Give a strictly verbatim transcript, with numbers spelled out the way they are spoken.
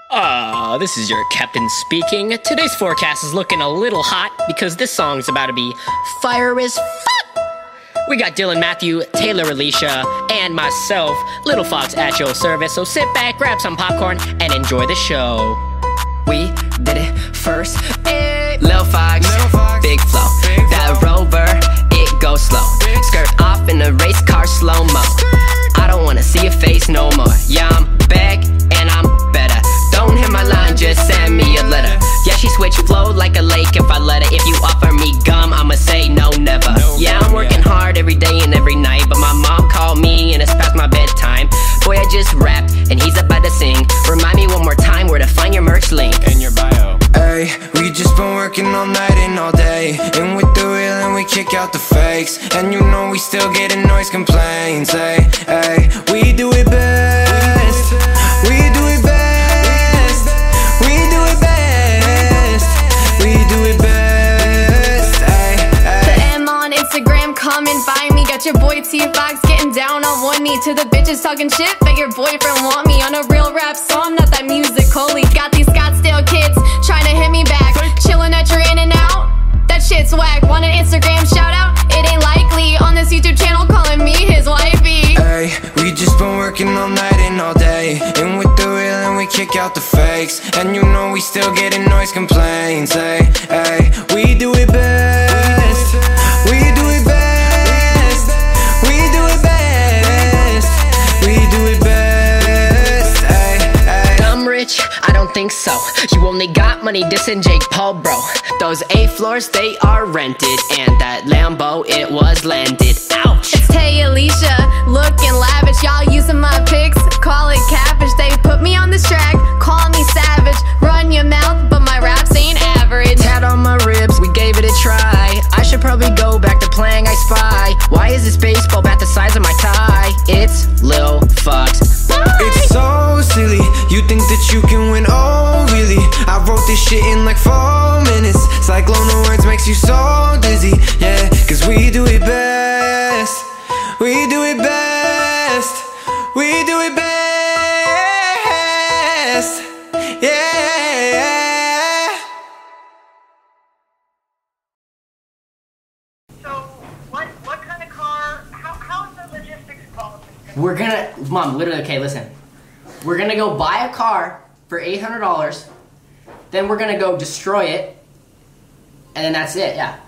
Uh, this is your captain speaking. Today's forecast is looking a little hot because this song's about to be fire as fuck. We got Dylan, Matthew, Taylor, Alicia, and myself, Little Fox, at your service. So sit back, grab some popcorn, and enjoy the show. We did it first. Hey. Lil Fox, Lil Fox, big flow. big That flow. Rover, it goes slow. Big Skirt off in a race car slow-mo. I don't wanna see your face no more. Yeah, I'm back and I'm better. Don't hit my line, just send me a letter. Yeah, she switch flow like a lake if I let her. If you offer me gum, I'ma say no, never. No, Yeah, I'm working yeah. hard every day and every night, but my mom called me and it's past my bedtime. Boy, I just rapped and he's about to sing. Remind me one more time where to find your merch link. In your bio. Ay, we just been working all night and all day, and with the real and we kick out the fakes. And you know we still getting noise complaints. Ay, ay, we do it best. We do it best. We do it best. We do it best. Ay, The ay. M on Instagram, come and find me. Got your boy T-Fox getting down on one knee. To the bitches talking shit, bet your boyfriend want me on a real rap song, not that musical-y. Got these Scottsdale kids trying to hit me back, chilling at your in and out. That shit's whack. Want an Instagram shout out? It ain't likely. On this YouTube channel, calling me his wifey. Ay, we just been working all night and all day, and with the real and we kick out the fakes. And you know we still getting noise complaints. Ay, ay, we do it best. We do it best. We do it best. We do it best. Ay, ay. I'm rich? I don't think so. You only got money dissing Jake Paul, bro. Those eight floors, they are rented, and that Lambo, it was landed. Ouch! It's Tay Alicia, looking lavish. Y'all using my pics, call it cabbage. They put me on this track, call me savage. Run your mouth, but my raps ain't average. Tat on my ribs, we gave it a try. I should probably go back to playing I Spy. Why is this baseball bat the size of my tie? It's Lil Fox. Bye. It's so silly, you think that you can win, oh really? I wrote this shit in like four minutes. Cyclone of words makes you so dizzy, yeah. Cause we do it best. We do it best. We do it best. Yeah. So, what what kind of car? How how is the logistics policy? We're gonna, Mom, literally, okay, listen. We're gonna go buy a car for eight hundred dollars, then we're gonna go destroy it, and then that's it, yeah.